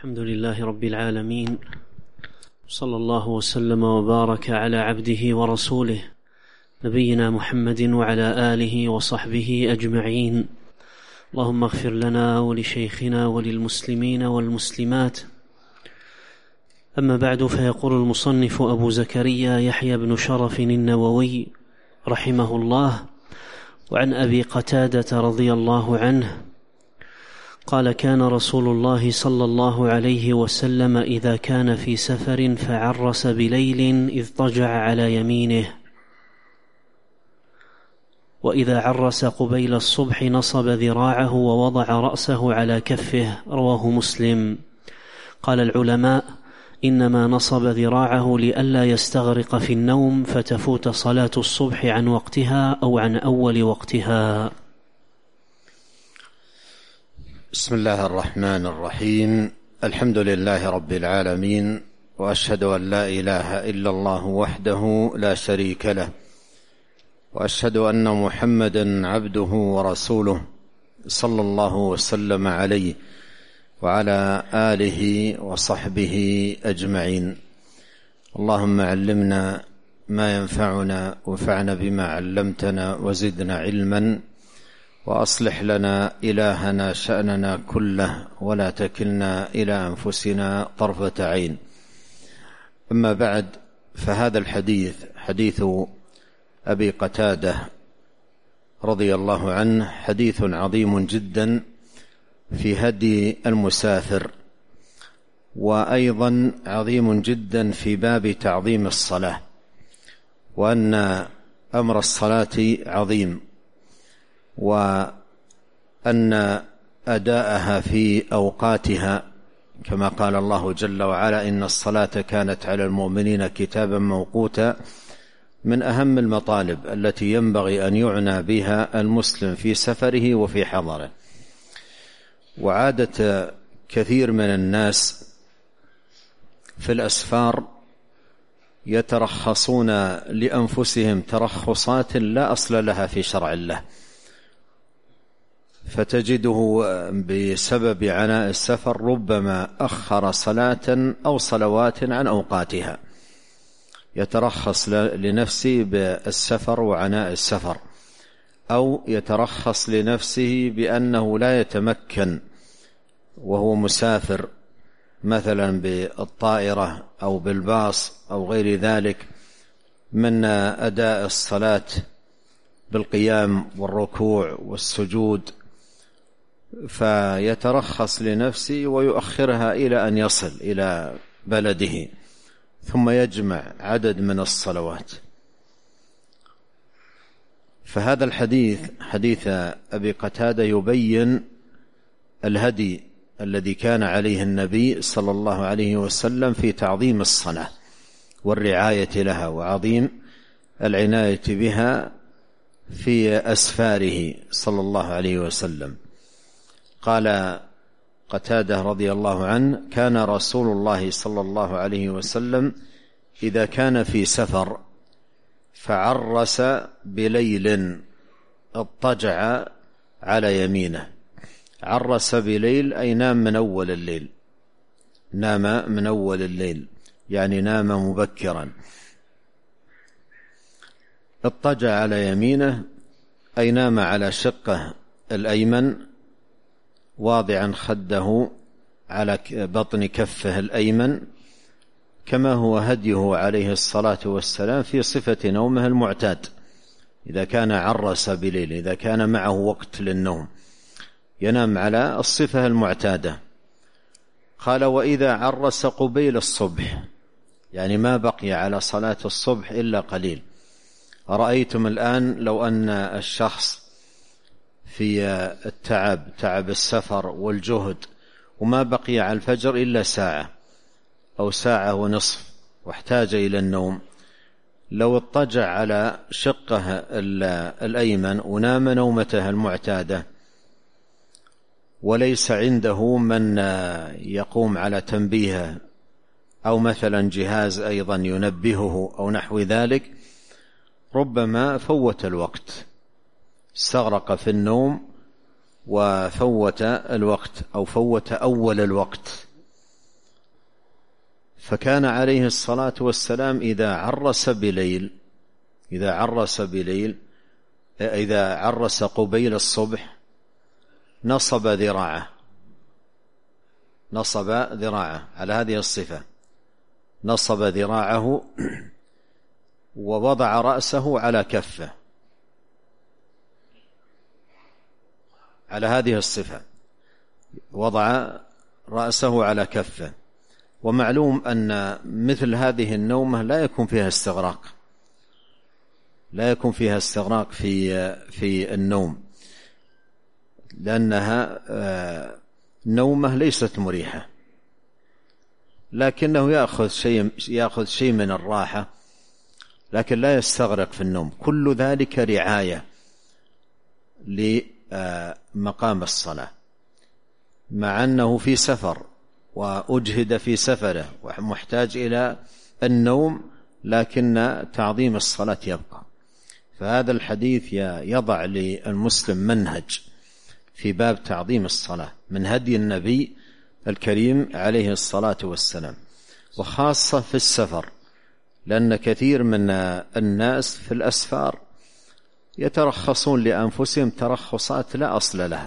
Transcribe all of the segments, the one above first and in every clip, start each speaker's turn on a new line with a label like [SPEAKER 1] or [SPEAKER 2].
[SPEAKER 1] الحمد لله رب العالمين، صلى الله وسلم وبارك على عبده ورسوله نبينا محمد وعلى آله وصحبه أجمعين. اللهم اغفر لنا ولشيخنا وللمسلمين والمسلمات. أما بعد، فيقول المصنف أبو زكريا يحيى بن شرف النووي رحمه الله: وعن أبي قتادة رضي الله عنه قال: كان رسول الله صلى الله عليه وسلم إذا كان في سفر فعرس بليل اضطجع على يمينه، وإذا عرس قبيل الصبح نصب ذراعه ووضع رأسه على كفه. رواه مسلم. قال العلماء: إنما نصب ذراعه لئلا يستغرق في النوم فتفوت صلاة الصبح عن وقتها أو عن أول وقتها.
[SPEAKER 2] بسم الله الرحمن الرحيم. الحمد لله رب العالمين، وأشهد أن لا إله إلا الله وحده لا شريك له، وأشهد أن محمدا عبده ورسوله صلى الله وسلم عليه وعلى آله وصحبه أجمعين. اللهم علمنا ما ينفعنا وانفعنا بما علمتنا وزدنا علما، وأصلح لنا إلهنا شأننا كله ولا تكلنا إلى أنفسنا طرفة عين. أما بعد، فهذا الحديث حديث أبي قتادة رضي الله عنه حديث عظيم جدا في هدي المسافر، وأيضا عظيم جدا في باب تعظيم الصلاة، وأن أمر الصلاة عظيم، وأن أداءها في أوقاتها كما قال الله جل وعلا: إن الصلاة كانت على المؤمنين كتابا موقوتا، من أهم المطالب التي ينبغي أن يعنى بها المسلم في سفره وفي حضره. وعادة كثير من الناس في الأسفار يترخصون لأنفسهم ترخصات لا أصل لها في شرع الله، فتجده بسبب عناء السفر ربما أخر صلاة أو صلوات عن أوقاتها، يترخص لنفسه بالسفر وعناء السفر، أو يترخص لنفسه بأنه لا يتمكن وهو مسافر مثلا بالطائرة أو بالباص أو غير ذلك من أداء الصلاة بالقيام والركوع والسجود، فيترخص لنفسه ويؤخرها إلى أن يصل إلى بلده ثم يجمع عدد من الصلوات. فهذا الحديث حديث أبي قتادة يبين الهدي الذي كان عليه النبي صلى الله عليه وسلم في تعظيم الصلاة والرعاية لها وعظيم العناية بها في أسفاره صلى الله عليه وسلم. قال قتادة رضي الله عنه: كان رسول الله صلى الله عليه وسلم إذا كان في سفر فعرس بليل اضطجع على يمينه. عرس بليل أي نام من أول الليل، نام من أول الليل يعني نام مبكرا. اضطجع على يمينه أي نام على شقه الأيمن واضعا خده على بطن كفه الأيمن، كما هو هديه عليه الصلاة والسلام في صفة نومه المعتاد إذا كان عرس بليل، إذا كان معه وقت للنوم ينام على الصفة المعتادة. قال: وإذا عرس قبيل الصبح، يعني ما بقي على صلاة الصبح إلا قليل. رأيتم الآن لو أن الشخص في التعب، تعب السفر والجهد، وما بقي على الفجر إلا ساعة أو ساعة ونصف واحتاج إلى النوم، لو اضطجع على شقه الأيمن ونام نومته المعتادة وليس عنده من يقوم على تنبيهه أو مثلا جهاز أيضا ينبهه أو نحو ذلك، ربما فوت الوقت، استغرق في النوم وفوت الوقت أو فوت أول الوقت. فكان عليه الصلاة والسلام إذا عرس قبيل الصبح نصب ذراعه على هذه الصفة، نصب ذراعه ووضع رأسه على كفه على هذه الصفة، وضع رأسه على كفه. ومعلوم أن مثل هذه النومة لا يكون فيها استغراق في النوم، لأنها نومة ليست مريحة، لكنه يأخذ شيء من الراحة، لكن لا يستغرق في النوم. كل ذلك رعاية لمقام الصلاة، مع أنه في سفر وأجهد في سفره ومحتاج إلى النوم، لكن تعظيم الصلاة يبقى. فهذا الحديث يضع للمسلم منهج في باب تعظيم الصلاة من هدي النبي الكريم عليه الصلاة والسلام، وخاصة في السفر، لأن كثير من الناس في الأسفار يترخصون لأنفسهم ترخصات لا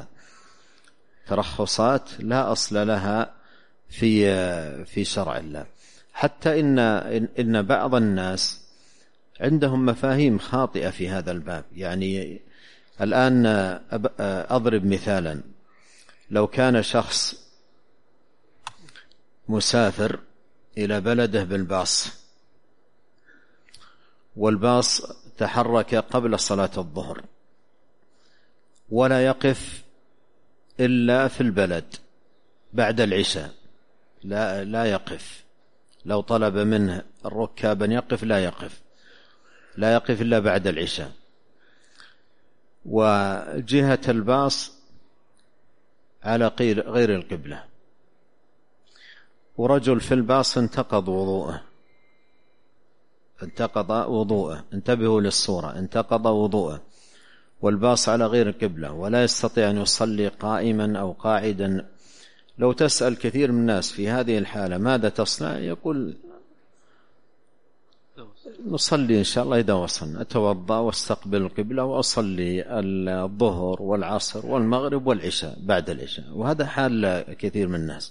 [SPEAKER 2] أصل لها في شرع الله. حتى إن بعض الناس عندهم مفاهيم خاطئة في هذا الباب. يعني الآن أضرب مثالا: لو كان شخص مسافر إلى بلده بالباص، والباص تحرك قبل صلاة الظهر ولا يقف إلا في البلد بعد العشاء، لا يقف. لو طلب منه الركاب أن يقف لا يقف إلا بعد العشاء. وجهة الباص على غير القبلة، ورجل في الباص انتقض وضوءه، انتبهوا للصورة، انتقض وضوءه والباص على غير القبلة ولا يستطيع أن يصلي قائما أو قاعدا. لو تسأل كثير من الناس في هذه الحالة ماذا تصنع؟ يقول: نصلي إن شاء الله إذا وصلنا، أتوضأ واستقبل القبلة وأصلي الظهر والعصر والمغرب والعشاء بعد العشاء. وهذا حال كثير من الناس.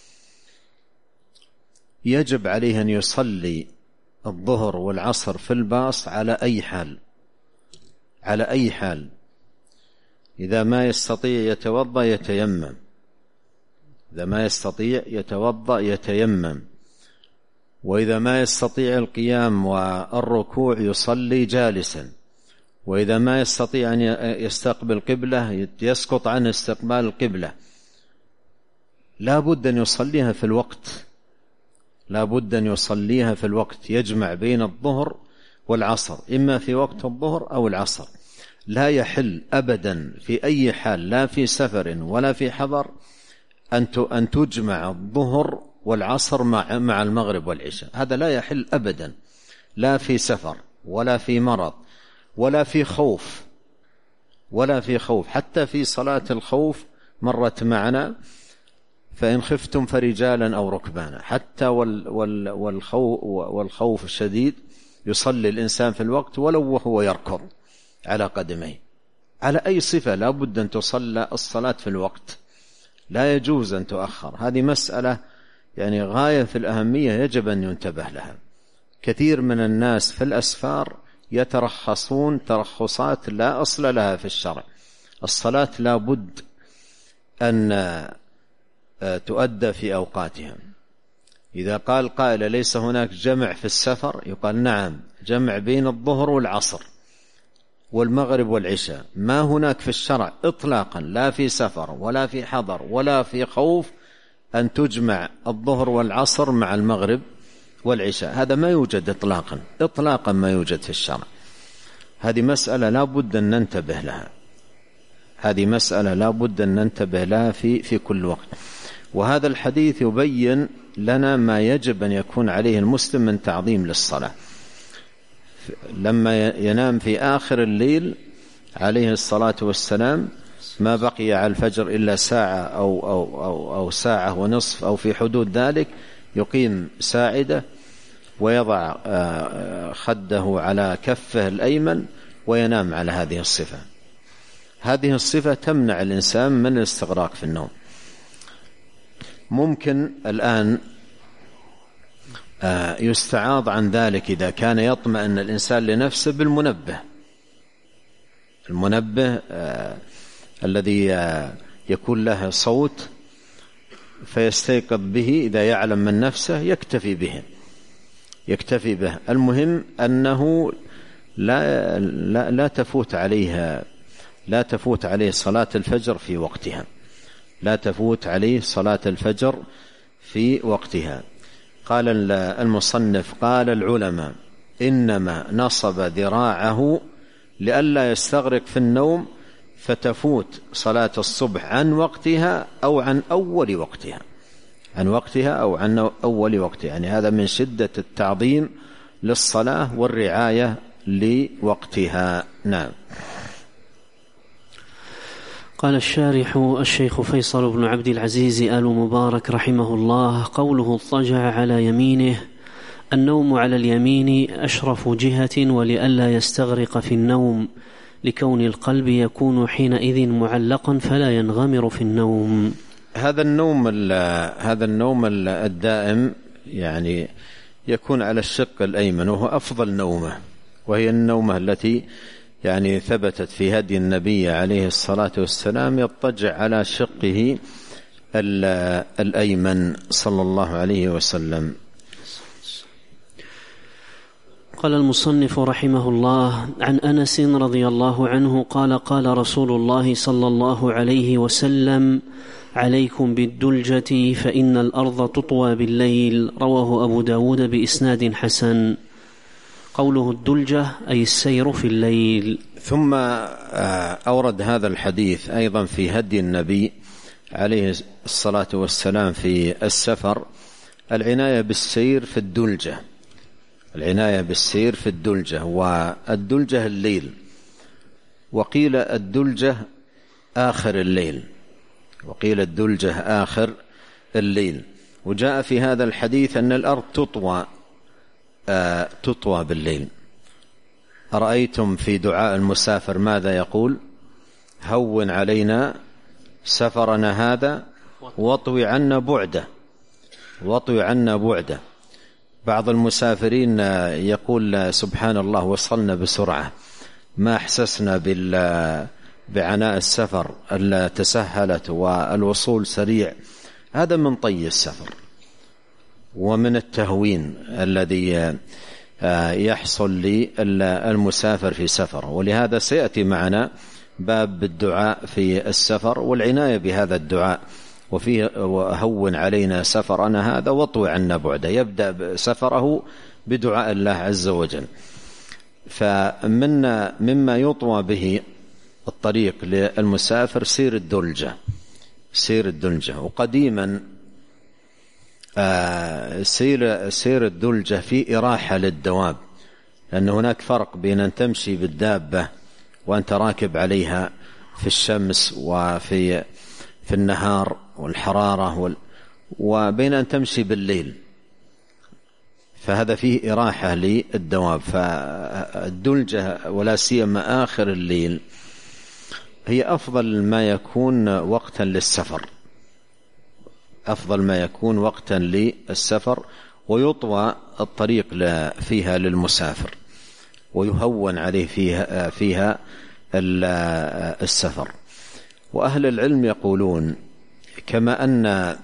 [SPEAKER 2] يجب عليه أن يصلي الظهر والعصر في الباص على أي حال. إذا ما يستطيع يتوضأ، وإذا ما يستطيع القيام والركوع يصلي جالسا، وإذا ما يستطيع أن يستقبل قبلة يسقط عنه استقبال القبلة. لا بد أن يصليها في الوقت، يجمع بين الظهر والعصر، إما في وقت الظهر أو العصر. لا يحل أبدا في أي حال، لا في سفر ولا في حضر، أن تجمع الظهر والعصر مع المغرب والعشاء. هذا لا يحل أبدا، لا في سفر ولا في مرض ولا في خوف. حتى في صلاة الخوف مرت معنا: فإن خفتم فرجالا أو ركبانا. حتى والخوف الشديد يصلي الإنسان في الوقت ولو وهو يركض على قدميه. على أي صفة لا بد أن تصلى الصلاة في الوقت، لا يجوز أن تؤخر. هذه مسألة يعني غاية في الأهمية، يجب أن ينتبه لها. كثير من الناس في الأسفار يترخصون ترخصات لا أصل لها في الشرع. الصلاة لا بد أن تؤدى في أوقاتها. إذا قال قائل: ليس هناك جمع في السفر؟ يقال: نعم، جمع بين الظهر والعصر والمغرب والعشاء. ما هناك في الشرع إطلاقا، لا في سفر ولا في حضر ولا في خوف، أن تجمع الظهر والعصر مع المغرب والعشاء. هذا ما يوجد إطلاقا ما يوجد في الشرع. هذه مسألة لا بد أن ننتبه لها في كل وقت. وهذا الحديث يبين لنا ما يجب أن يكون عليه المسلم من تعظيم للصلاة. لما ينام في آخر الليل عليه الصلاة والسلام، ما بقي على الفجر إلا ساعة أو ساعة ونصف أو في حدود ذلك، يقيم ساعدة ويضع خده على كفه الأيمن وينام على هذه الصفة. هذه الصفة تمنع الإنسان من الاستغراق في النوم. ممكن الآن يستعاض عن ذلك إذا كان يطمئن الإنسان لنفسه بالمنبه، المنبه الذي يكون له صوت فيستيقظ به إذا يعلم من نفسه يكتفي به. المهم أنه لا تفوت عليه صلاة الفجر في وقتها، لا تفوت عليه صلاة الفجر في وقتها. قال المصنف: قال العلماء إنما نصب ذراعه لئلا يستغرق في النوم فتفوت صلاة الصبح عن وقتها أو عن أول وقتها، يعني هذا من شدة التعظيم للصلاة والرعاية لوقتها. نعم.
[SPEAKER 1] قال الشارح الشيخ فيصل بن عبد العزيز آل مبارك رحمه الله: قوله اضطجع على يمينه، النوم على اليمين أشرف جهة ولئلا يستغرق في النوم، لكون القلب يكون حينئذ معلقا فلا ينغمر في النوم.
[SPEAKER 2] هذا النوم الدائم يعني يكون على الشق الأيمن، وهو أفضل نومة، وهي النومة التي يعني ثبتت في هدي النبي عليه الصلاة والسلام، يضطجع على شقه الأيمن صلى الله عليه وسلم.
[SPEAKER 1] قال المصنف رحمه الله: عن أنس رضي الله عنه قال: قال رسول الله صلى الله عليه وسلم: عليكم بالدلجة فإن الأرض تطوى بالليل. رواه أبو داود بإسناد حسن. قوله الدلجة أي السير في الليل.
[SPEAKER 2] ثم أورد هذا الحديث أيضا في هدي النبي عليه الصلاة والسلام في السفر العناية بالسير في الدلجة، والدلجة الليل، وقيل الدلجة آخر الليل، وجاء في هذا الحديث أن الأرض تطوى بالليل. أرأيتم في دعاء المسافر ماذا يقول؟ هون علينا سفرنا هذا واطوي عنا بعده. بعض المسافرين يقول: سبحان الله، وصلنا بسرعة، ما أحسسنا بعناء السفر، ألا تسهلت والوصول سريع. هذا من طي السفر ومن التهوين الذي يحصل للمسافر في سفر. ولهذا سيأتي معنا باب بالدعاء في السفر والعناية بهذا الدعاء، وفيه: وهون علينا سفرنا هذا واطوي عنا بعده. يبدأ سفره بدعاء الله عز وجل. مما يطوى به الطريق للمسافر سير الدلجة. وقديما سير الدلجة في إراحة للدواب، لأن هناك فرق بين أن تمشي بالدابة وأنت راكب عليها في الشمس وفي النهار والحرارة وبين أن تمشي بالليل، فهذا فيه إراحة للدواب. فالدلجة ولا سيما آخر الليل هي أفضل ما يكون وقتا للسفر، ويطوى الطريق فيها للمسافر ويهون عليه فيها السفر. وأهل العلم يقولون: كما أن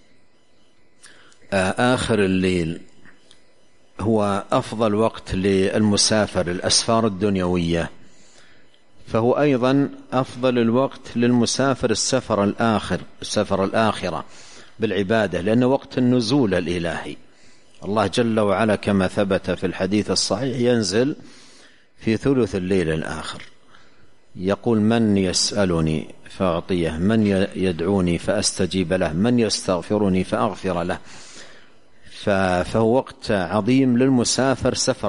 [SPEAKER 2] آخر الليل هو أفضل وقت للمسافر الأسفار الدنيوية، فهو أيضا أفضل الوقت للمسافر السفر الآخرة بالعبادة، لأنه وقت النزول الإلهي. الله جل وعلا كما ثبت في الحديث الصحيح ينزل في ثلث الليل الآخر، يقول: من يسألني فأعطيه، من يدعوني فأستجيب له، من يستغفرني فأغفر له. فهو وقت عظيم للمسافر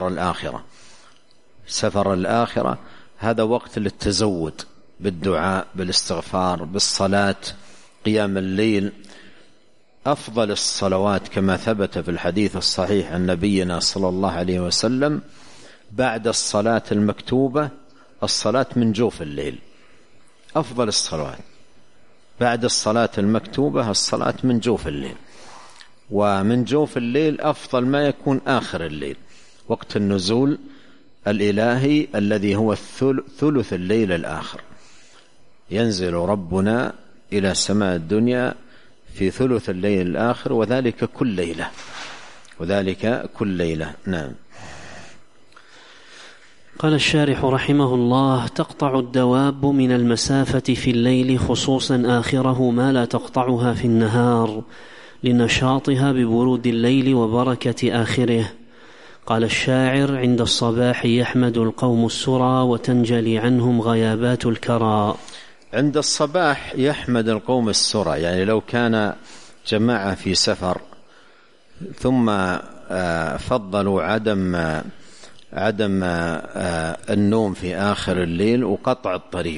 [SPEAKER 2] سفر الآخرة. هذا وقت للتزود بالدعاء، بالاستغفار، بالصلاة، قيام الليل. أفضل الصلوات كما ثبت في الحديث الصحيح عن نبينا صلى الله عليه وسلم بعد الصلاة المكتوبة الصلاة من جوف الليل. أفضل الصلوات بعد الصلاة المكتوبة الصلاة من جوف الليل، ومن جوف الليل أفضل ما يكون آخر الليل، وقت النزول الإلهي الذي هو ثلث الليل الآخر. ينزل ربنا إلى سماء الدنيا في ثلث الليل الآخر، وذلك كل ليلة. نعم.
[SPEAKER 1] قال الشارح رحمه الله: تقطع الدواب من المسافة في الليل خصوصا آخره ما لا تقطعها في النهار لنشاطها ببرود الليل وبركة آخره. قال الشاعر: عند الصباح يحمد القوم السرى وتنجلي عنهم غيابات الكرى.
[SPEAKER 2] عند الصباح يحمد القوم السرى، يعني لو كان جماعة في سفر ثم فضلوا عدم النوم في آخر الليل وقطع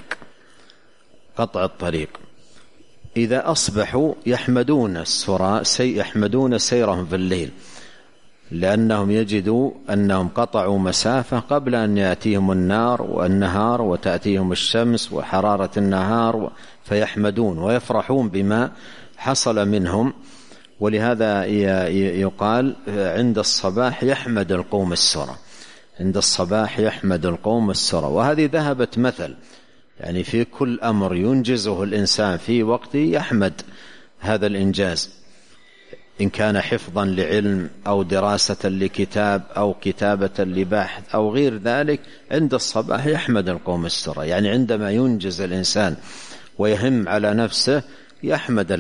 [SPEAKER 2] الطريق، إذا أصبحوا يحمدون السرى، يحمدون سيرهم في الليل، لأنهم يجدوا أنهم قطعوا مسافة قبل أن يأتيهم النهار وتأتيهم الشمس وحرارة النهار، فيحمدون ويفرحون بما حصل منهم. ولهذا يقال عند الصباح يحمد القوم السرى، عند الصباح يحمد القوم السرى. وهذه ذهبت مثل، يعني في كل أمر ينجزه الإنسان في وقته يحمد هذا الإنجاز، إن كان حفظا لعلم أو دراسة لكتاب أو كتابة لبحث أو غير ذلك. عند الصباح يحمد القوم السرى، يعني عندما ينجز الإنسان ويهم على نفسه يحمد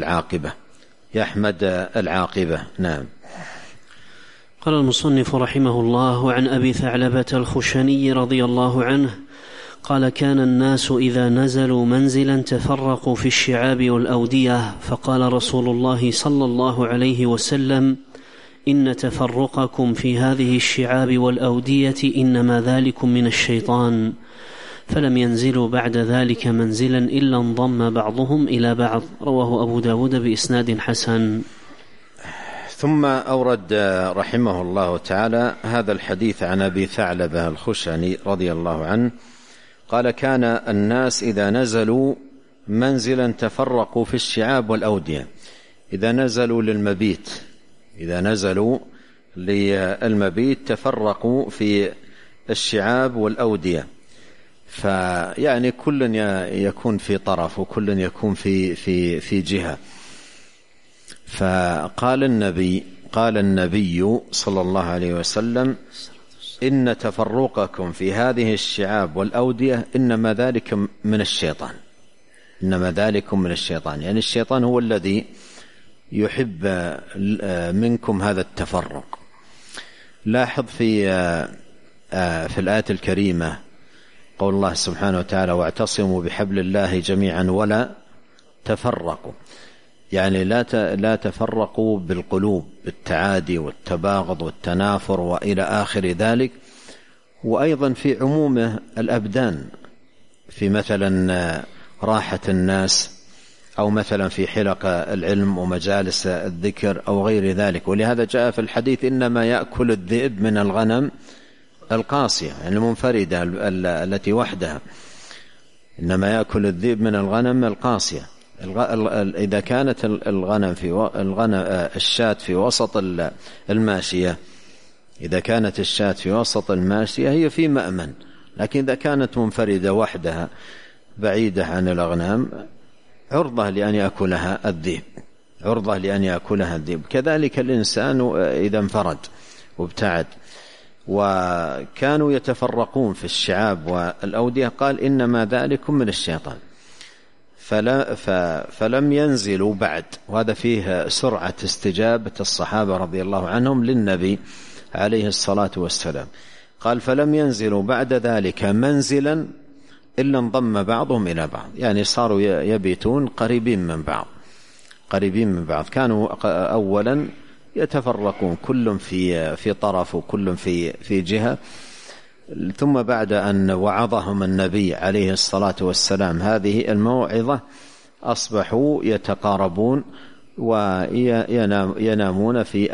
[SPEAKER 2] العاقبة. نعم.
[SPEAKER 1] قال المصنف رحمه الله: عن أبي ثعلبة الخشني رضي الله عنه قال: كان الناس إذا نزلوا منزلا تفرقوا في الشعاب والأودية، فقال رسول الله صلى الله عليه وسلم: إن تفرقكم في هذه الشعاب والأودية إنما ذلكم من الشيطان. فلم ينزلوا بعد ذلك منزلا إلا انضم بعضهم إلى بعض. رواه أبو داود بإسناد حسن.
[SPEAKER 2] ثم أورد رحمه الله تعالى هذا الحديث عن أبي ثعلبة الخشني رضي الله عنه قال: كان الناس إذا نزلوا منزلا تفرقوا في الشعاب والأودية. إذا نزلوا للمبيت تفرقوا في الشعاب والأودية، فيعني كل يكون في طرف وكل يكون في جهة. فقال النبي صلى الله عليه وسلم: إن تفرقكم في هذه الشعاب والأودية إنما ذلك من الشيطان. يعني الشيطان هو الذي يحب منكم هذا التفرق. لاحظ في الآية الكريمة قول الله سبحانه وتعالى: واعتصموا بحبل الله جميعا ولا تفرقوا، يعني لا تفرقوا بالقلوب بالتعادي والتباغض والتنافر وإلى آخر ذلك. وأيضا في عمومه الأبدان، في مثلا راحة الناس، أو مثلا في حلق العلم ومجالس الذكر أو غير ذلك. ولهذا جاء في الحديث: إنما يأكل الذئب من الغنم القاصية، يعني المنفردة التي وحدها، إنما يأكل الذئب من الغنم القاصية. إذا كانت الشاة في وسط الماشية، إذا كانت الشاة في وسط الماشية هي في مأمن، لكن إذا كانت منفردة وحدها بعيدة عن الأغنام عرضة لأن يأكلها الذئب. كذلك الإنسان إذا انفرد وابتعد. وكانوا يتفرقون في الشعاب والأودية، قال: إنما ذلكم من الشيطان. فلم ينزلوا بعد، وهذا فيه سرعة استجابة الصحابة رضي الله عنهم للنبي عليه الصلاة والسلام. قال: فلم ينزلوا بعد ذلك منزلا إلا انضم بعضهم إلى بعض، يعني صاروا يبيتون قريبين من بعض. كانوا أولا يتفرقون كل في طرف وكل في جهة، ثم بعد أن وعظهم النبي عليه الصلاة والسلام هذه الموعظة أصبحوا يتقاربون وينامون في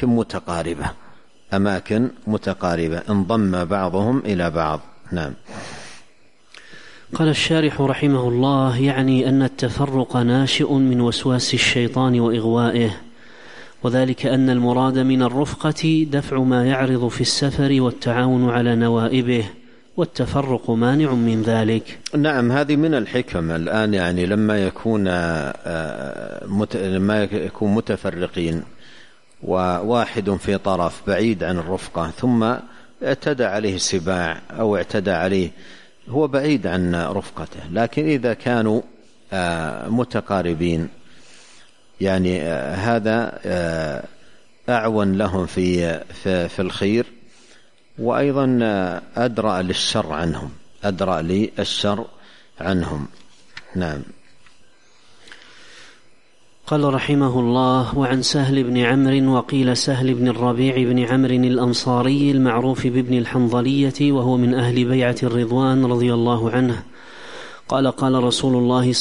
[SPEAKER 2] أماكن متقاربة انضم بعضهم إلى بعض. نعم.
[SPEAKER 1] قال الشارح رحمه الله: يعني أن التفرق ناشئ من وسواس الشيطان وإغوائه، وذلك أن المراد من الرفقة دفع ما يعرض في السفر والتعاون على نوائبه، والتفرق مانع من ذلك.
[SPEAKER 2] نعم، هذه من الحكم الآن، يعني لما يكون متفرقين وواحد في طرف بعيد عن الرفقة ثم اعتدى عليه السباع أو اعتدى عليه، هو بعيد عن رفقته. لكن إذا كانوا متقاربين يعني هذا أعون لهم في الخير، وأيضا أدرأ للشر عنهم. نعم.
[SPEAKER 1] قال رحمه الله: وعن سهل بن عمرو، وقيل سهل بن الربيع بن عمرو الأنصاري المعروف بابن الحنظلية، وهو من أهل بيعة الرضوان رضي الله عنه، قال مر رسول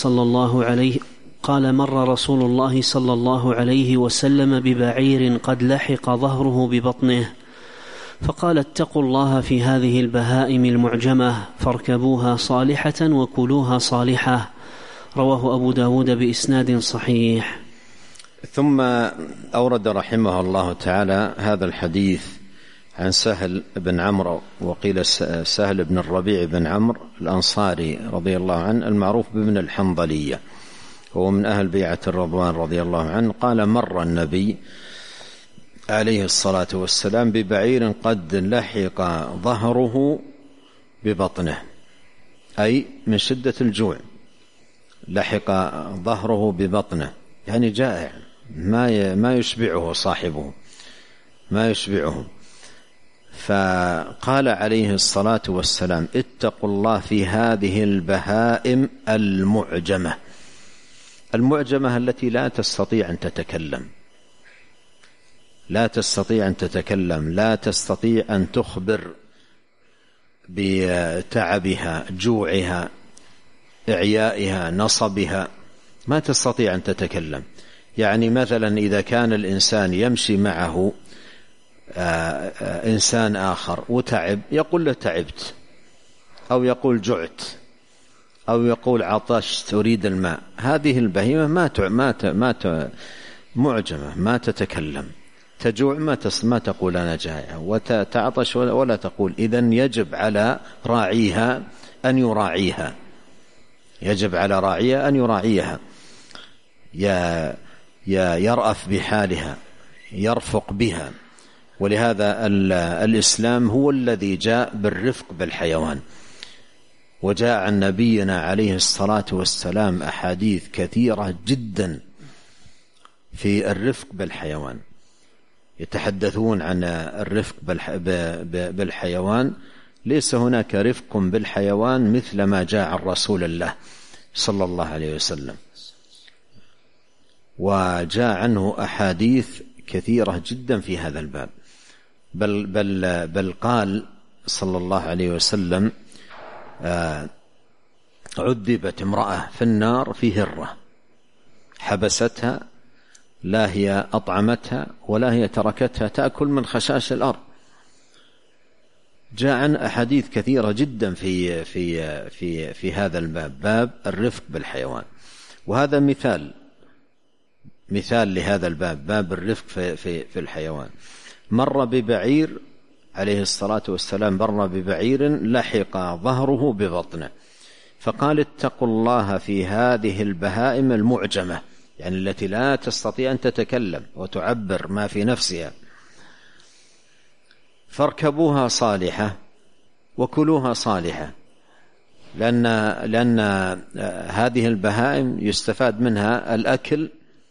[SPEAKER 1] الله صلى الله عليه وسلم ببعير قد لحق ظهره ببطنه، فقال: اتقوا الله في هذه البهائم المعجمة، فاركبوها صالحة وكلوها صالحة. رواه أبو داود بإسناد صحيح.
[SPEAKER 2] ثم أورد رحمه الله تعالى هذا الحديث عن سهل بن عمرو، وقيل سهل بن الربيع بن عمرو الأنصاري رضي الله عنه المعروف بابن الحنظلية، هو من أهل بيعة الرضوان رضي الله عنه، قال: مر النبي عليه الصلاة والسلام ببعير قد لحق ظهره ببطنه، أي من شدة الجوع، لحق ظهره ببطنه يعني جائع، ما يشبعه صاحبه، ما يشبعه. فقال عليه الصلاة والسلام: اتقوا الله في هذه البهائم المعجمة التي لا تستطيع أن تتكلم، لا تستطيع أن تخبر بتعبها، جوعها، إعيائها، نصبها، ما تستطيع أن تتكلم. يعني مثلا إذا كان الإنسان يمشي معه إنسان آخر وتعب، يقول له تعبت، أو يقول جعت، أو يقول عطشت أريد الماء. هذه البهيمة معجمة، ما تتكلم، تجوع ما تقول أنا جائع، وتعطش ولا تقول. إذن يجب على راعيها أن يراعيها، يرأف بحالها، يرفق بها. ولهذا الإسلام هو الذي جاء بالرفق بالحيوان، وجاء عن نبينا عليه الصلاة والسلام أحاديث كثيرة جدا في الرفق بالحيوان، يتحدثون عن الرفق بالحيوان. ليس هناك رفق بالحيوان مثل ما جاء عن رسول الله صلى الله عليه وسلم، وجاء عنه أحاديث كثيرة جدا في هذا الباب. بل قال صلى الله عليه وسلم: عذبت امرأة في النار في هرة حبستها، لا هي أطعمتها ولا هي تركتها تأكل من خشاش الأرض. جاء عن أحاديث كثيرة جدا في هذا الباب، باب الرفق بالحيوان. وهذا مثال لهذا الباب، باب الرفق في الحيوان. مر ببعير عليه الصلاة والسلام، مر ببعير لحق ظهره ببطنه، فقال: اتقوا الله في هذه البهائم المعجمة، يعني التي لا تستطيع أن تتكلم وتعبر ما في نفسها، فاركبوها صالحة وكلوها صالحة. لأن هذه البهائم يستفاد منها الأكل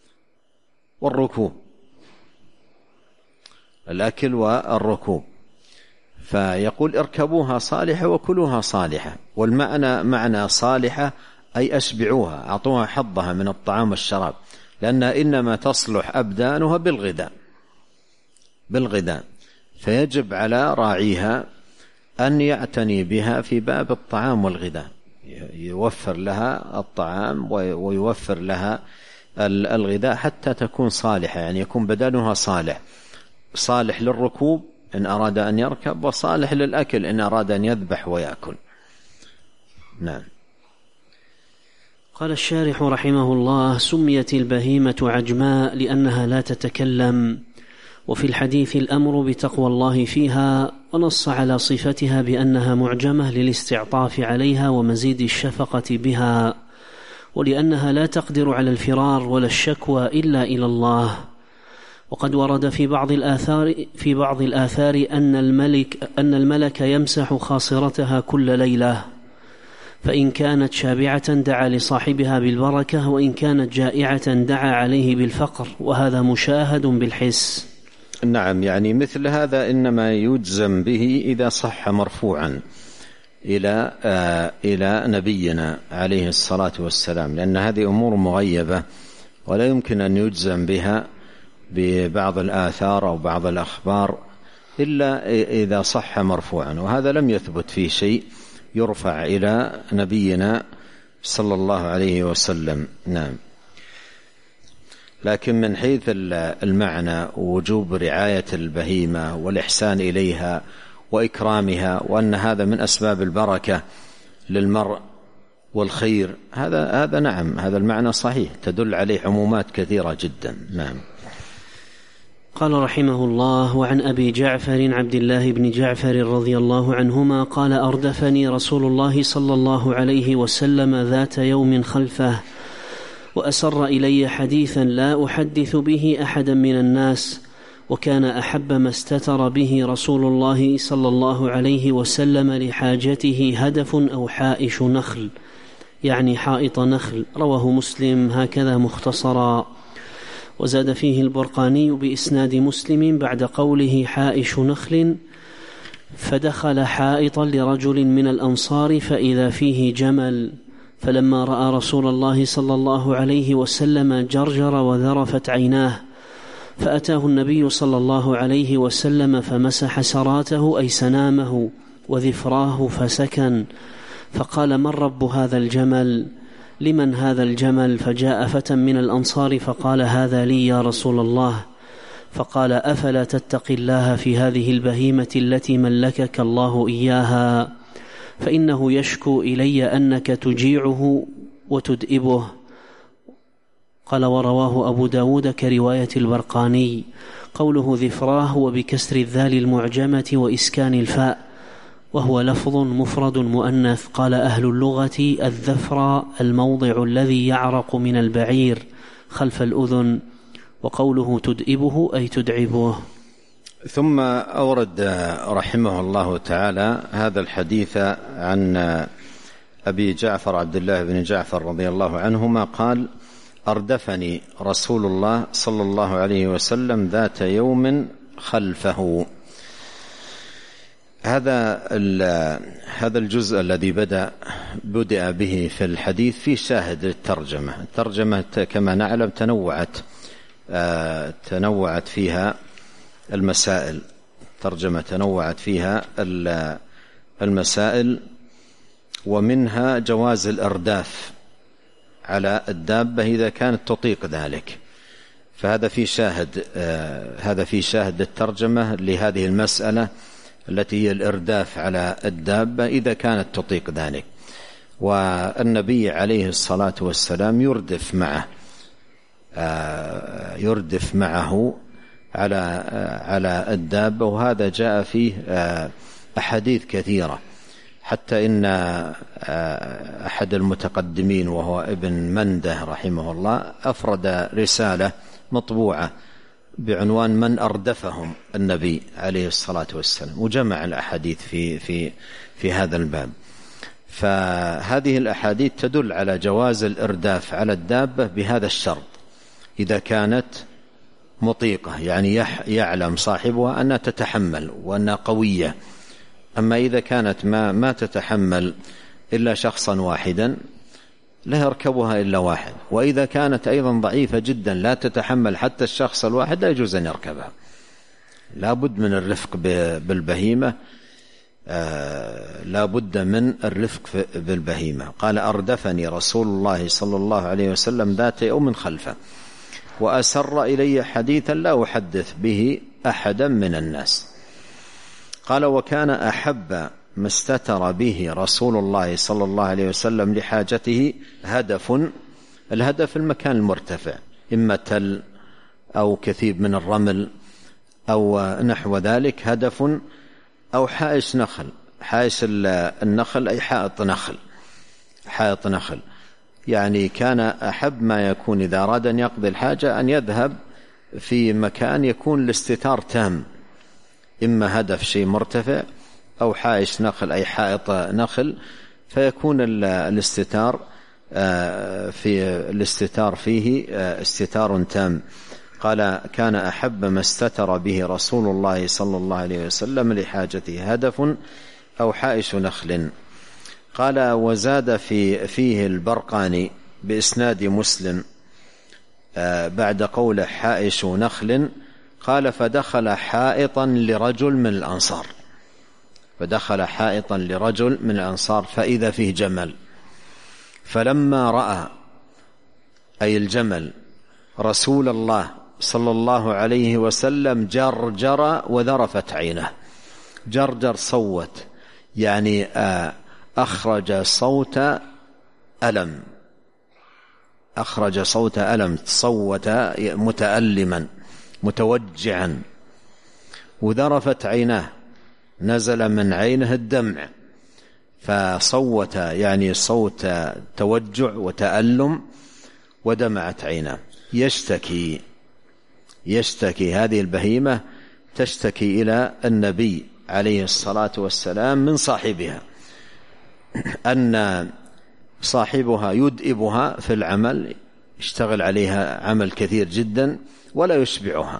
[SPEAKER 2] والركوب، فيقول: اركبوها صالحة وكلوها صالحة. والمعنى معنى صالحة أي أشبعوها، أعطوها حظها من الطعام والشراب، لأنها إنما تصلح أبدانها بالغذاء، فيجب على راعيها أن يعتني بها في باب الطعام والغذاء، يوفر لها الطعام ويوفر لها الغذاء حتى تكون صالحة، يعني يكون بدنها صالح للركوب إن أراد أن يركب، وصالح للأكل إن أراد أن يذبح ويأكل. نعم.
[SPEAKER 1] قال الشارح رحمه الله: سميت البهيمة عجماء لأنها لا تتكلم، وفي الحديث الأمر بتقوى الله فيها، ونص على صفتها بأنها معجمة للاستعطاف عليها ومزيد الشفقة بها، ولأنها لا تقدر على الفرار ولا الشكوى إلا إلى الله. وقد ورد في بعض الآثار أن الملك يمسح خاصرتها كل ليلة، فإن كانت شابعة دعا لصاحبها بالبركة، وإن كانت جائعة دعا عليه بالفقر، وهذا مشاهد بالحس.
[SPEAKER 2] نعم، يعني مثل هذا إنما يجزم به إذا صح مرفوعا إلى نبينا عليه الصلاة والسلام، لأن هذه أمور مغيبة ولا يمكن أن يجزم بها ببعض الآثار أو بعض الأخبار إلا إذا صح مرفوعا، وهذا لم يثبت فيه شيء يرفع إلى نبينا صلى الله عليه وسلم. نعم. لكن من حيث المعنى وجوب رعاية البهيمة والإحسان إليها وإكرامها، وأن هذا من أسباب البركة للمرء والخير، هذا نعم، هذا المعنى صحيح، تدل عليه عمومات كثيرة جدا. نعم.
[SPEAKER 1] قال رحمه الله: وعن أبي جعفر عبد الله بن جعفر رضي الله عنهما قال: أردفني رسول الله صلى الله عليه وسلم ذات يوم خلفه، وأسر إلي حديثا لا أحدث به أحدا من الناس، وكان أحب ما استتر به رسول الله صلى الله عليه وسلم لحاجته هدف أو حائش نخل، يعني حائط نخل. رواه مسلم هكذا مختصرا. وزاد فيه البرقاني بإسناد مسلم بعد قوله حائش نخل: فدخل حائطا لرجل من الأنصار فإذا فيه جمل، فلما رأى رسول الله صلى الله عليه وسلم جرجر وذرفت عيناه، فأتاه النبي صلى الله عليه وسلم فمسح سراته أي سنامه وذفراه فسكن، فقال: من رب هذا الجمل؟ لمن هذا الجمل؟ فجاء فتى من الأنصار فقال: هذا لي يا رسول الله. فقال: أفلا تتقي الله في هذه البهيمة التي ملكك الله إياها، فإنه يشكو إلي أنك تجيعه وتدئبه. قال: ورواه أبو داود كرواية البرقاني. قوله ذفراه وبكسر الذال المعجمة وإسكان الفاء، وهو لفظ مفرد مؤنث. قال أهل اللغة: الذفر الموضع الذي يعرق من البعير خلف الأذن. وقوله تدئبه أي تدعبه.
[SPEAKER 2] ثم أورد رحمه الله تعالى هذا الحديث عن أبي جعفر عبد الله بن جعفر رضي الله عنهما قال: أردفني رسول الله صلى الله عليه وسلم ذات يوم خلفه. هذا الجزء الذي بدأ به في الحديث فيه شاهد للترجمة. الترجمة كما نعلم تنوعت فيها المسائل، الترجمة تنوعت فيها المسائل، ومنها جواز الإرداف على الدابة إذا كانت تطيق ذلك، فهذا في شاهد الترجمة لهذه المسألة التي هي الإرداف على الدابة إذا كانت تطيق ذلك. والنبي عليه الصلاة والسلام يردف معه على الدابة، وهذا جاء فيه أحاديث كثيرة، حتى إن أحد المتقدمين وهو ابن منده رحمه الله أفرد رسالة مطبوعة بعنوان من أردفهم النبي عليه الصلاة والسلام، وجمع الأحاديث في هذا الباب. فهذه الأحاديث تدل على جواز الإرداف على الدابة بهذا الشرط: إذا كانت مطيقة، يعني يعلم صاحبها أنها تتحمل وأنها قوية. أما إذا كانت ما تتحمل إلا شخصا واحدا لا يركبها إلا واحد، وإذا كانت أيضا ضعيفة جدا لا تتحمل حتى الشخص الواحد لا يجوز أن يركبها. لا بد من الرفق بالبهيمة لا بد من الرفق بالبهيمة. قال: أردفني رسول الله صلى الله عليه وسلم ذات يوم خلفه وأسر إلي حديثا لا أحدث به أحدا من الناس. قال: وكان أحب ما استتر به رسول الله صلى الله عليه وسلم لحاجته هدف. الهدف المكان المرتفع، إما تل أو كثيب من الرمل أو نحو ذلك، هدف أو حائش نخل. حائش النخل أي حائط نخل، حائط نخل. يعني كان أحب ما يكون إذا أراد أن يقضي الحاجة أن يذهب في مكان يكون الاستتار تام، إما هدف شيء مرتفع أو حائش نخل أي حائط نخل، فيكون الاستتار فيه استتار تام. قال: كان أحب ما استتر به رسول الله صلى الله عليه وسلم لحاجته هدف أو حائش نخل. قال: وزاد فيه البرقاني بإسناد مسلم بعد قول حائش نخل، قال: فدخل حائطا لرجل من الأنصار، فدخل حائطا لرجل من الأنصار فإذا فيه جمل، فلما رأى أي الجمل رسول الله صلى الله عليه وسلم جرجر وذرفت عينه. جرجر صوت، يعني أخرج صوت ألم، أخرج صوت ألم، صوت متألما متوجعا. وذرفت عيناه، نزل من عينه الدمع، فصوت يعني صوت توجع وتألم ودمعت عيناه. يشتكي هذه البهيمة تشتكي إلى النبي عليه الصلاة والسلام من صاحبها، أن صاحبها يدئبها في العمل، يشتغل عليها عمل كثير جدا ولا يشبعها،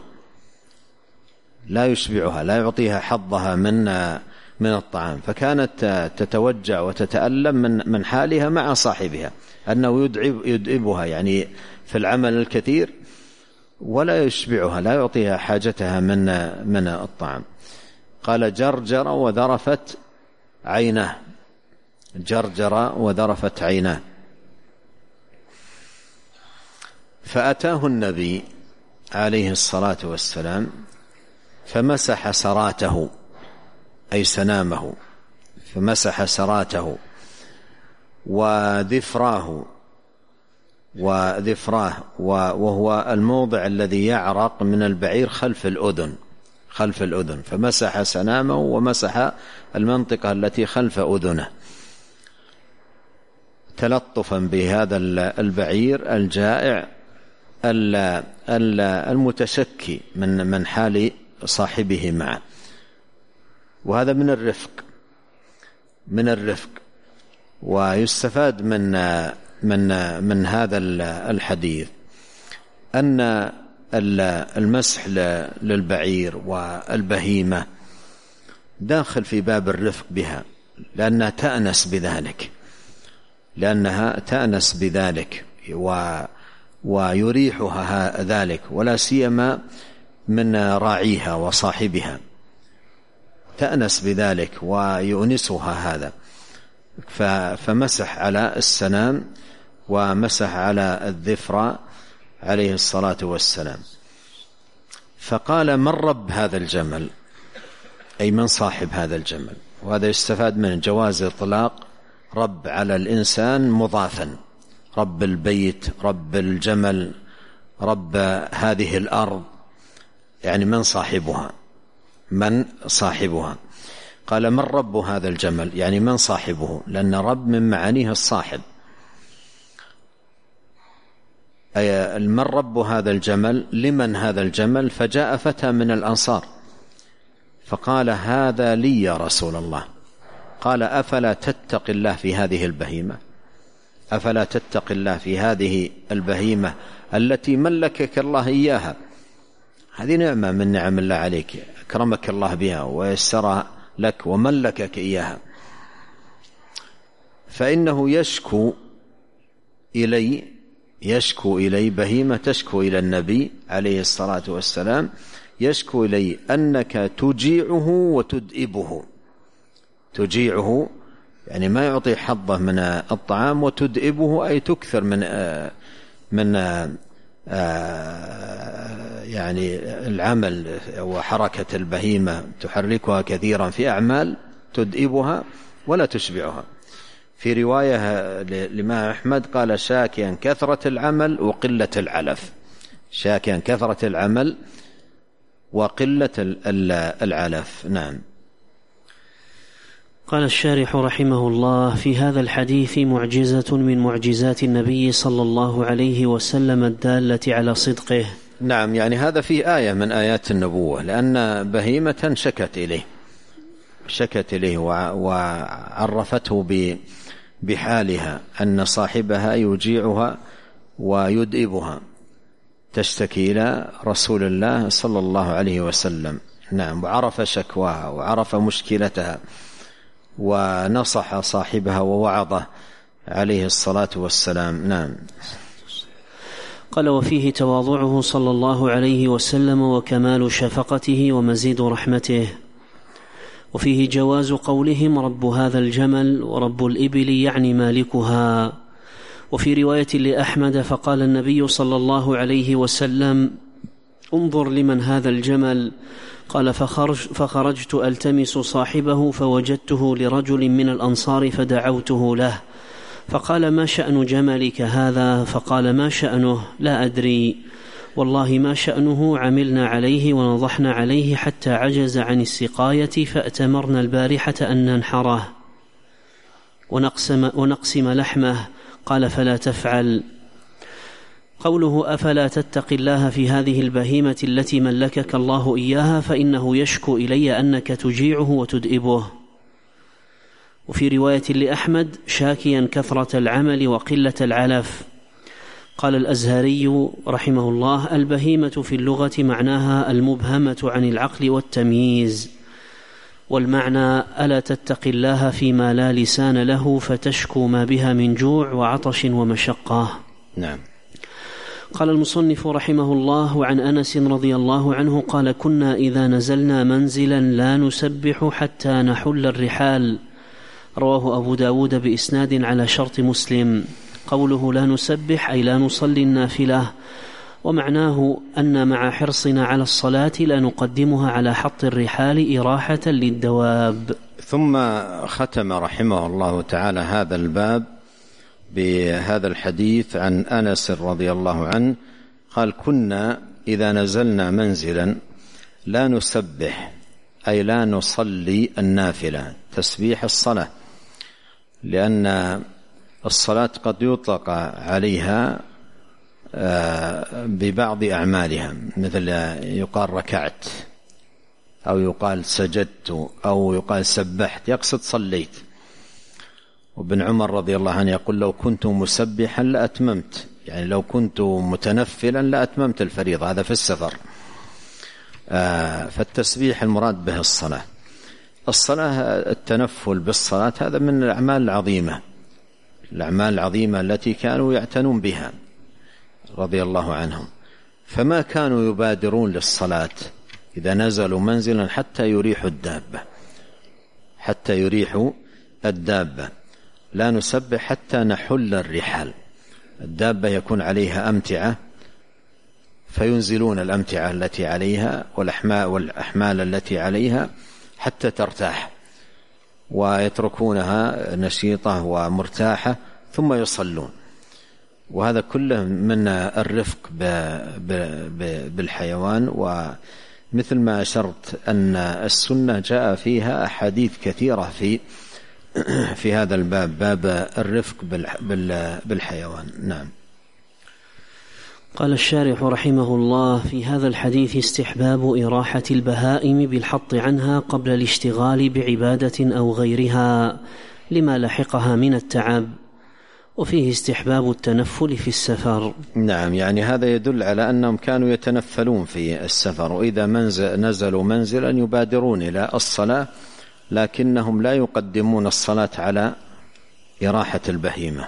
[SPEAKER 2] لا يعطيها حظها من الطعام. فكانت تتوجع وتتألم من حالها مع صاحبها، أنه يدئبها يعني في العمل الكثير ولا يشبعها، لا يعطيها حاجتها من الطعام. قال: جرجر وذرفت عينه، جرجر وذرفت عينه. فأتاه النبي عليه الصلاة والسلام فمسح سراته أي سنامه، فمسح سراته وذفراه وهو الموضع الذي يعرق من البعير خلف الأذن، فمسح سنامه ومسح المنطقة التي خلف أذنه تلطفا بهذا البعير الجائع المتشكي من حال صاحبه معه. وهذا من الرفق. ويستفاد من هذا الحديث أن المسح للبعير والبهيمة داخل في باب الرفق بها، لأنها تأنس بذلك ويريحها ذلك، ولا سيما من راعيها وصاحبها، تأنس بذلك ويؤنسها هذا. فمسح على السنام ومسح على الذفرة عليه الصلاة والسلام. فقال: من رب هذا الجمل؟ أي من صاحب هذا الجمل. وهذا يستفاد من جواز إطلاق رب على الإنسان مضافا، رب البيت، رب الجمل، رب هذه الأرض، يعني من صاحبها. قال: من رب هذا الجمل؟ يعني من صاحبه، لأن رب من معانيه الصاحب. أي من رب هذا الجمل؟ لمن هذا الجمل؟ فجاء فتى من الأنصار فقال: هذا لي يا رسول الله. قال: أفلا تتق الله في هذه البهيمة؟ أفلا تتق الله في هذه البهيمة التي ملكك الله إياها؟ هذه نعمة من نعم الله عليك، أكرمك الله بها ويسرها لك وملكك إياها. فإنه يشكو إلي بهيمة، تشكو إلى النبي عليه الصلاة والسلام، يشكو إلي أنك تجيعه وتدئبه، تجيعه يعني ما يعطي حظه من الطعام، وتدئبه أي تكثر من يعني العمل وحركة البهيمة، تحركها كثيرا في أعمال تدئبها ولا تشبعها. في رواية لما أحمد قال شاكيا كثرة العمل وقلة العلف، شاكيا كثرة العمل وقلة العلف. نعم.
[SPEAKER 1] قال الشارح رحمه الله: في هذا الحديث معجزة من معجزات النبي صلى الله عليه وسلم الدالة على صدقه.
[SPEAKER 2] نعم، يعني هذا فيه آية من آيات النبوة، لأن بهيمة شكت إليه وعرفته بحالها أن صاحبها يجيعها ويدئبها، تشتكي إلى رسول الله صلى الله عليه وسلم. نعم، وعرف شكواها وعرف مشكلتها ونصح صاحبها ووعظه عليه الصلاة والسلام. نعم.
[SPEAKER 1] قال: وفيه تواضعه صلى الله عليه وسلم وكمال شفقته ومزيد رحمته. وفيه جواز قولهم رب هذا الجمل ورب الإبل يعني مالكها. وفي رواية لأحمد: فقال النبي صلى الله عليه وسلم: انظر لمن هذا الجمل. قال: فخرجت ألتمس صاحبه فوجدته لرجل من الأنصار فدعوته له، فقال: ما شأن جملك هذا؟ فقال: ما شأنه؟ لا أدري والله ما شأنه، عملنا عليه ونضحنا عليه حتى عجز عن السقاية، فأتمرنا البارحة أن ننحره ونقسم لحمه. قال: فلا تفعل. قوله: أفلا تتقي الله في هذه البهيمة التي ملكك الله إياها، فإنه يشكو إلي أنك تجيعه وتدئبه. وفي رواية لأحمد: شاكيا كثرة العمل وقلة العلف. قال الأزهري رحمه الله: البهيمة في اللغة معناها المبهمة عن العقل والتمييز، والمعنى ألا تتقي الله فيما لا لسان له فتشكو ما بها من جوع وعطش ومشقة.
[SPEAKER 2] نعم.
[SPEAKER 1] قال المصنف رحمه الله: وعن أنس رضي الله عنه قال: كنا إذا نزلنا منزلا لا نسبح حتى نحل الرحال. رواه أبو داود بإسناد على شرط مسلم. قوله لا نسبح أي لا نصلي النافلة، ومعناه أن مع حرصنا على الصلاة لا نقدمها على حط الرحال إراحة للدواب.
[SPEAKER 2] ثم ختم رحمه الله تعالى هذا الباب بهذا الحديث عن أنس رضي الله عنه قال: كنا إذا نزلنا منزلا لا نسبح أي لا نصلي النافلة، تسبيح الصلاة، لأن الصلاة قد يطلق عليها ببعض أعمالها، مثل يقال ركعت أو يقال سجدت أو يقال سبحت، يقصد صليت. وابن عمر رضي الله عنه يقول: لو كنت مسبحا لأتممت، يعني لو كنت متنفلا لأتممت الفريضة، هذا في السفر. فالتسبيح المراد به الصلاة. التنفل بالصلاة هذا من الأعمال العظيمة التي كانوا يعتنون بها رضي الله عنهم، فما كانوا يبادرون للصلاة إذا نزلوا منزلا حتى يريحوا الدابة. لا نسبح حتى نحل الرحال، الدابة يكون عليها أمتعة فينزلون الأمتعة التي عليها والأحمال التي عليها حتى ترتاح، ويتركونها نشيطة ومرتاحة ثم يصلون. وهذا كله من الرفق بالحيوان. ومثل ما أشرت أن السنة جاء فيها أحاديث كثيرة في هذا الباب، باب الرفق بالحيوان. نعم.
[SPEAKER 1] قال الشارح رحمه الله: في هذا الحديث استحباب إراحة البهائم بالحط عنها قبل الاشتغال بعبادة أو غيرها لما لحقها من التعب، وفيه استحباب التنفل في السفر.
[SPEAKER 2] نعم، يعني هذا يدل على أنهم كانوا يتنفلون في السفر، وإذا نزلوا منزلا يبادرون إلى الصلاة، لكنهم لا يقدمون الصلاة على إراحة البهيمة،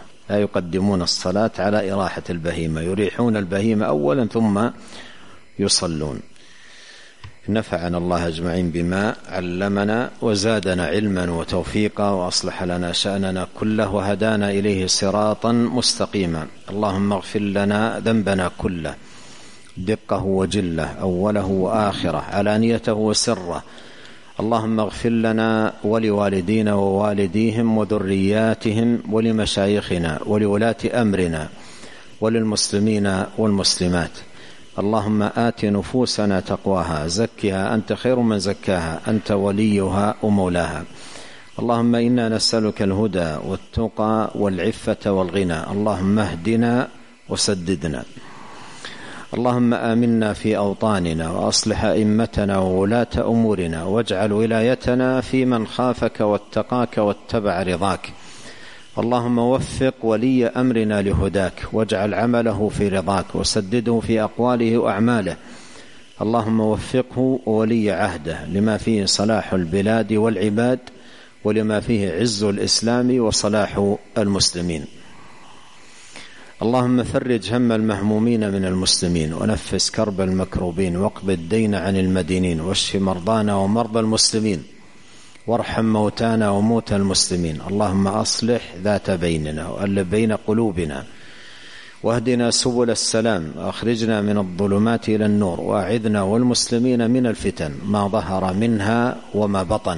[SPEAKER 2] يريحون البهيمة أولا ثم يصلون. نفعنا الله أجمعين بما علمنا وزادنا علما وتوفيقا وأصلح لنا شأننا كله وهدانا إليه صراطا مستقيما. اللهم اغفر لنا ذنبنا كله دقه وجله أوله وآخره علانيته وسره. اللهم اغفر لنا ولوالدينا ووالديهم وذرياتهم ولمشايخنا ولولاة أمرنا وللمسلمين والمسلمات. اللهم آت نفوسنا تقواها زكها أنت خير من زكاها أنت وليها ومولاها. اللهم إنا نسألك الهدى والتقى والعفة والغنى. اللهم اهدنا وسددنا. اللهم آمنا في أوطاننا وأصلح أئمتنا وولاة أمورنا واجعل ولايتنا في من خافك واتقاك واتبع رضاك. اللهم وفق ولي أمرنا لهداك واجعل عمله في رضاك وسدده في أقواله وأعماله. اللهم وفقه وولي عهده لما فيه صلاح البلاد والعباد ولما فيه عز الإسلام وصلاح المسلمين. اللهم فرج هم المهمومين من المسلمين ونفس كرب المكروبين واقض الدين عن المدينين واشف مرضانا ومرضى المسلمين وارحم موتانا وموتى المسلمين. اللهم أصلح ذات بيننا وألف بين قلوبنا واهدنا سبل السلام وأخرجنا من الظلمات إلى النور وأعذنا والمسلمين من الفتن ما ظهر منها وما بطن.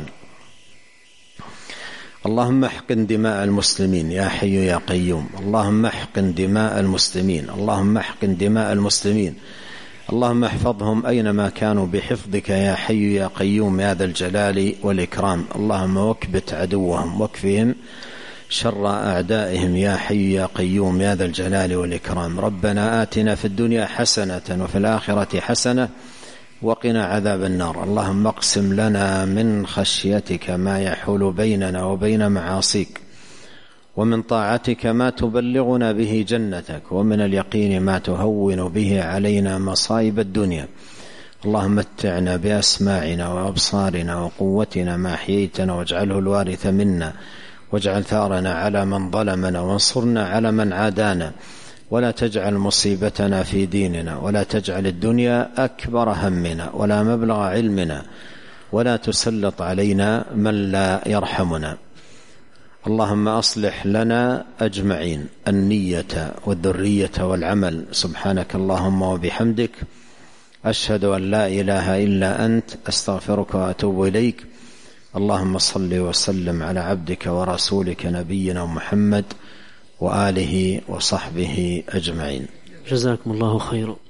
[SPEAKER 2] اللهم احقن دماء المسلمين يا حي يا قيوم. اللهم احقن دماء المسلمين. اللهم احقن دماء المسلمين. اللهم احفظهم أينما كانوا بحفظك يا حي يا قيوم يا ذا الجلال والإكرام. اللهم واكبت عدوهم واكفهم شر أعدائهم يا حي يا قيوم يا ذا الجلال والإكرام. ربنا آتنا في الدنيا حسنة وفي الآخرة حسنة وقنا عذاب النار. اللهم اقسم لنا من خشيتك ما يحول بيننا وبين معاصيك ومن طاعتك ما تبلغنا به جنتك ومن اليقين ما تهون به علينا مصائب الدنيا. اللهم متعنا بأسماعنا وأبصارنا وقوتنا ما أحييتنا واجعله الوارث منا واجعل ثارنا على من ظلمنا وانصرنا على من عادانا ولا تجعل مصيبتنا في ديننا ولا تجعل الدنيا أكبر همنا ولا مبلغ علمنا ولا تسلط علينا من لا يرحمنا. اللهم أصلح لنا أجمعين النية والذرية والعمل. سبحانك اللهم وبحمدك أشهد أن لا إله إلا أنت أستغفرك وأتوب إليك. اللهم صل وسلم على عبدك ورسولك نبينا محمد وآله وصحبه أجمعين.
[SPEAKER 1] جزاكم الله خيرا.